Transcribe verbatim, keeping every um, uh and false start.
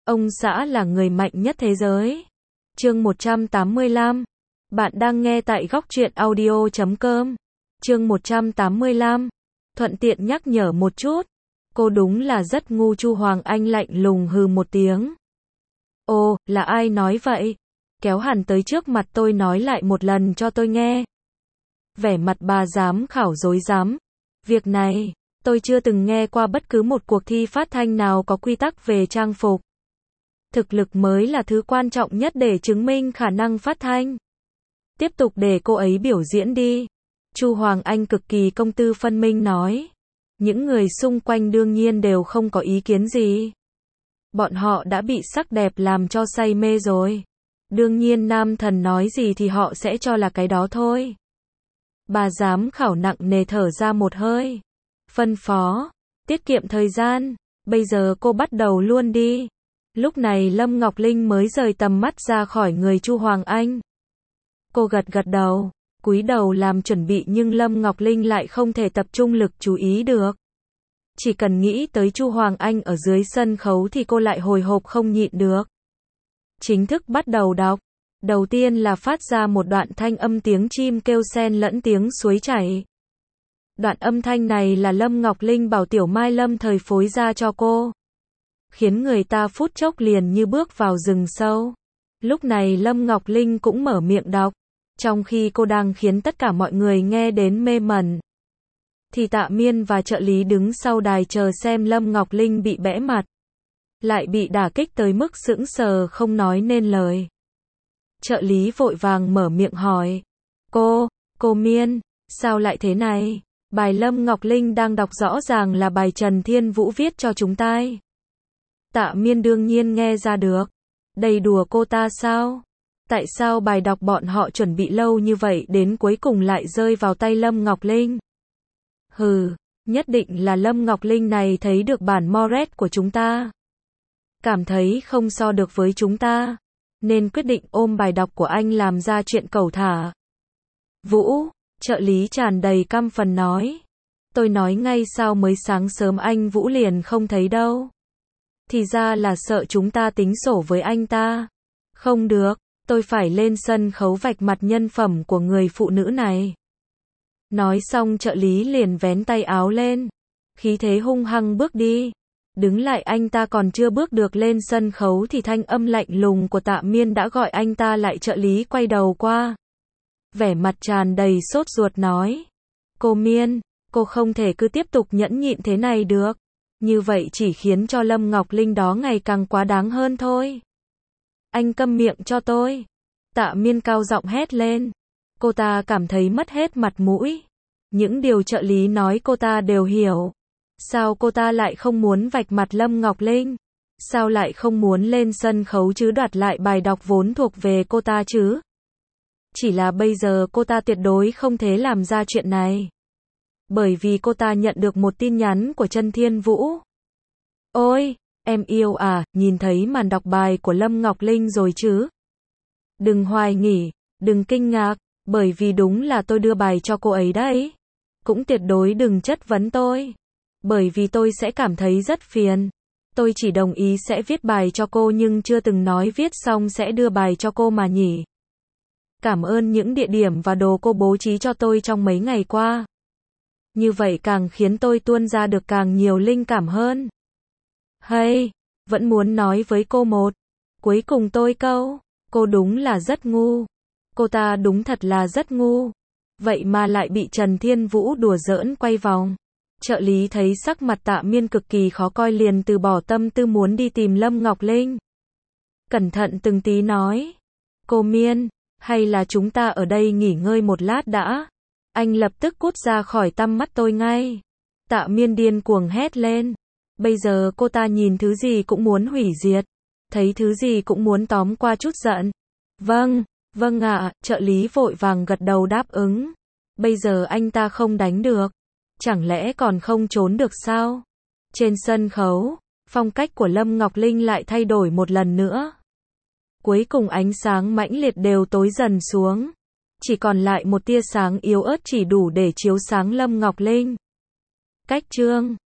Ông xã là người mạnh nhất thế giới. Chương một trăm tám mươi lăm. Bạn đang nghe tại góc truyện audio chấm com. Chương một trăm tám mươi lăm. Thuận tiện nhắc nhở một chút. Cô đúng là rất ngu. Chu Hoàng Anh lạnh lùng hừ một tiếng. Ồ, là ai nói vậy? Kéo hẳn tới trước mặt tôi nói lại một lần cho tôi nghe. Vẻ mặt bà giám khảo rối rắm. Việc này, tôi chưa từng nghe qua bất cứ một cuộc thi phát thanh nào có quy tắc về trang phục. Thực lực mới là thứ quan trọng nhất để chứng minh khả năng phát thanh. Tiếp tục để cô ấy biểu diễn đi. Chu Hoàng Anh cực kỳ công tư phân minh nói. Những người xung quanh đương nhiên đều không có ý kiến gì. Bọn họ đã bị sắc đẹp làm cho say mê rồi. Đương nhiên nam thần nói gì thì họ sẽ cho là cái đó thôi. Bà giám khảo nặng nề thở ra một hơi. Phân phó. Tiết kiệm thời gian. Bây giờ cô bắt đầu luôn đi. Lúc này Lâm Ngọc Linh mới rời tầm mắt ra khỏi người Chu Hoàng Anh. Cô gật gật đầu, cúi đầu làm chuẩn bị nhưng Lâm Ngọc Linh lại không thể tập trung lực chú ý được. Chỉ cần nghĩ tới Chu Hoàng Anh ở dưới sân khấu thì cô lại hồi hộp không nhịn được. Chính thức bắt đầu đọc. Đầu tiên là phát ra một đoạn thanh âm tiếng chim kêu xen lẫn tiếng suối chảy. Đoạn âm thanh này là Lâm Ngọc Linh bảo Tiểu Mai lâm thời phối ra cho cô. Khiến người ta phút chốc liền như bước vào rừng sâu. Lúc này Lâm Ngọc Linh cũng mở miệng đọc. Trong khi cô đang khiến tất cả mọi người nghe đến mê mẩn. Thì Tạ Miên và trợ lý đứng sau đài chờ xem Lâm Ngọc Linh bị bẽ mặt. Lại bị đả kích tới mức sững sờ không nói nên lời. Trợ lý vội vàng mở miệng hỏi. Cô, cô Miên, sao lại thế này? Bài Lâm Ngọc Linh đang đọc rõ ràng là bài Trần Thiên Vũ viết cho chúng ta. Tạ Miên đương nhiên nghe ra được. Đầy đùa cô ta sao? Tại sao bài đọc bọn họ chuẩn bị lâu như vậy đến cuối cùng lại rơi vào tay Lâm Ngọc Linh? Hừ, nhất định là Lâm Ngọc Linh này thấy được bản Moret của chúng ta. Cảm thấy không so được với chúng ta. Nên quyết định ôm bài đọc của anh làm ra chuyện cẩu thả. Vũ, trợ lý tràn đầy căm phần nói. Tôi nói ngay sao mới sáng sớm anh Vũ liền không thấy đâu. Thì ra là sợ chúng ta tính sổ với anh ta. Không được, tôi phải lên sân khấu vạch mặt nhân phẩm của người phụ nữ này. Nói xong trợ lý liền vén tay áo lên. Khí thế hung hăng bước đi. Đứng lại anh ta còn chưa bước được lên sân khấu thì thanh âm lạnh lùng của Tạ Miên đã gọi anh ta lại. Trợ lý quay đầu qua. Vẻ mặt tràn đầy sốt ruột nói. Cô Miên, cô không thể cứ tiếp tục nhẫn nhịn thế này được. Như vậy chỉ khiến cho Lâm Ngọc Linh đó ngày càng quá đáng hơn thôi. Anh câm miệng cho tôi. Tạ Miên cao giọng hét lên. Cô ta cảm thấy mất hết mặt mũi. Những điều trợ lý nói cô ta đều hiểu. Sao cô ta lại không muốn vạch mặt Lâm Ngọc Linh? Sao lại không muốn lên sân khấu chứ đoạt lại bài đọc vốn thuộc về cô ta chứ? Chỉ là bây giờ cô ta tuyệt đối không thể làm ra chuyện này. Bởi vì cô ta nhận được một tin nhắn của Trần Thiên Vũ. Ôi, em yêu à, nhìn thấy màn đọc bài của Lâm Ngọc Linh rồi chứ? Đừng hoài nghỉ, đừng kinh ngạc, bởi vì đúng là tôi đưa bài cho cô ấy đấy. Cũng tuyệt đối đừng chất vấn tôi. Bởi vì tôi sẽ cảm thấy rất phiền. Tôi chỉ đồng ý sẽ viết bài cho cô nhưng chưa từng nói viết xong sẽ đưa bài cho cô mà nhỉ. Cảm ơn những địa điểm và đồ cô bố trí cho tôi trong mấy ngày qua. Như vậy càng khiến tôi tuôn ra được càng nhiều linh cảm hơn. Hay, vẫn muốn nói với cô một. Cuối cùng tôi câu, cô đúng là rất ngu. Cô ta đúng thật là rất ngu. Vậy mà lại bị Trần Thiên Vũ đùa giỡn quay vòng. Trợ lý thấy sắc mặt Tạ Miên cực kỳ khó coi liền từ bỏ tâm tư muốn đi tìm Lâm Ngọc Linh. Cẩn thận từng tí nói. Cô Miên, hay là chúng ta ở đây nghỉ ngơi một lát đã? Anh lập tức cút ra khỏi tăm mắt tôi ngay. Tạ Miên điên cuồng hét lên. Bây giờ cô ta nhìn thứ gì cũng muốn hủy diệt. Thấy thứ gì cũng muốn tóm qua chút giận. Vâng, vâng ạ, trợ lý vội vàng gật đầu đáp ứng. Bây giờ anh ta không đánh được. Chẳng lẽ còn không trốn được sao? Trên sân khấu, phong cách của Lâm Ngọc Linh lại thay đổi một lần nữa. Cuối cùng ánh sáng mãnh liệt đều tối dần xuống. Chỉ còn lại một tia sáng yếu ớt chỉ đủ để chiếu sáng Lâm Ngọc Linh. Cách chương